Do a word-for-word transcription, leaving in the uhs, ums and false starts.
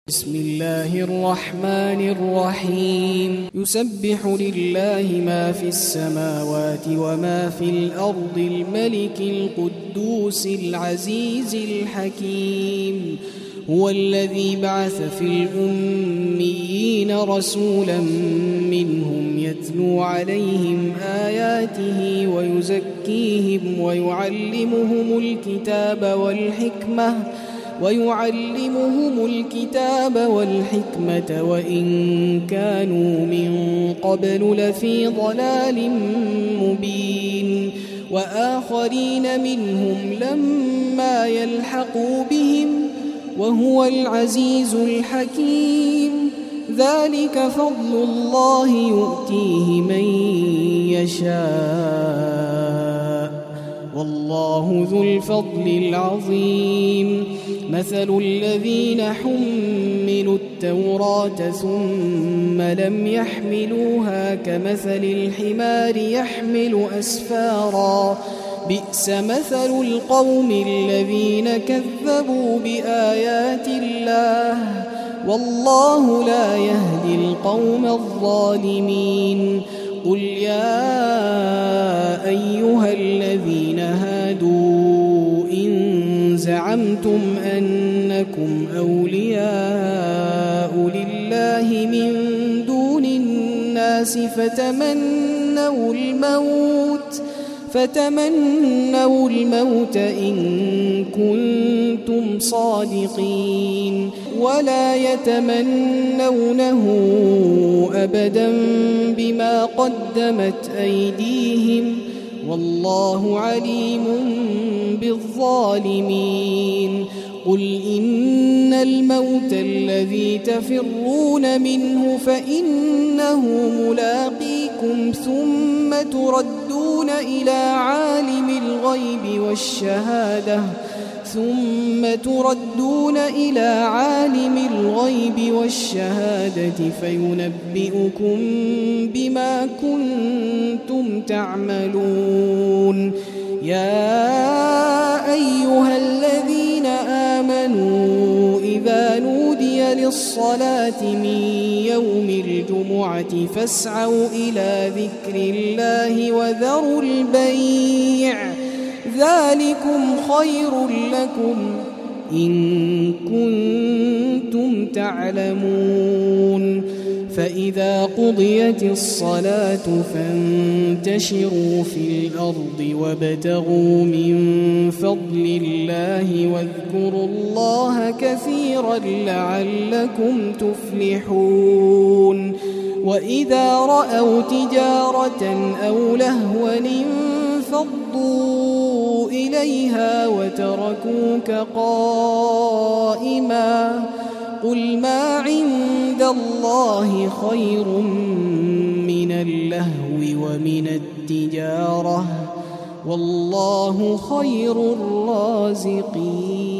بسم الله الرحمن الرحيم يسبح لله ما في السماوات وما في الأرض الملك القدوس العزيز الحكيم هو الذي بعث في الأميين رسولا منهم يتلو عليهم آياته ويزكيهم ويعلمهم الكتاب والحكمة ويعلمهم الكتاب والحكمة وإن كانوا من قبل لفي ضلال مبين وآخرين منهم لما يلحقوا بهم وهو العزيز الحكيم ذلك فضل الله يؤتيه من يشاء والله ذو الفضل العظيم مثل الذين حملوا التوراة ثم لم يحملوها كمثل الحمار يحمل أسفارا بئس مثل القوم الذين كذبوا بآيات الله والله لا يهدي القوم الظالمين قل يا أيها الذين هادوا إن زعمتم أنكم أولياء لله من دون الناس فتمنوا الموت فتمنوا الموت إن كنتم صادقين ولا يتمنونه أبدا بما قدمت أيديهم والله عليم بالظالمين قل إن الموت الذي تفرون منه فإنه ملاقيكم ثم تردون إلى عالم الغيب والشهادة ثم تردون إلى عالم الغيب والشهادة فينبئكم بما كنتم تعملون يا أيها الذين آمنوا إذا نودي للصلاة من يوم الجمعة فاسعوا إلى ذكر الله وذروا البيع ذلكم خير لكم إن كنتم تعلمون فإذا قضيت الصلاة فانتشروا في الأرض وابتغوا من فضل الله واذكروا الله كثيرا لعلكم تفلحون وإذا رأوا تجارة أو لهوا انفضوا إليها وتركوك قائما قل ما عند الله خير من اللهو ومن التجارة والله خير الرازقين.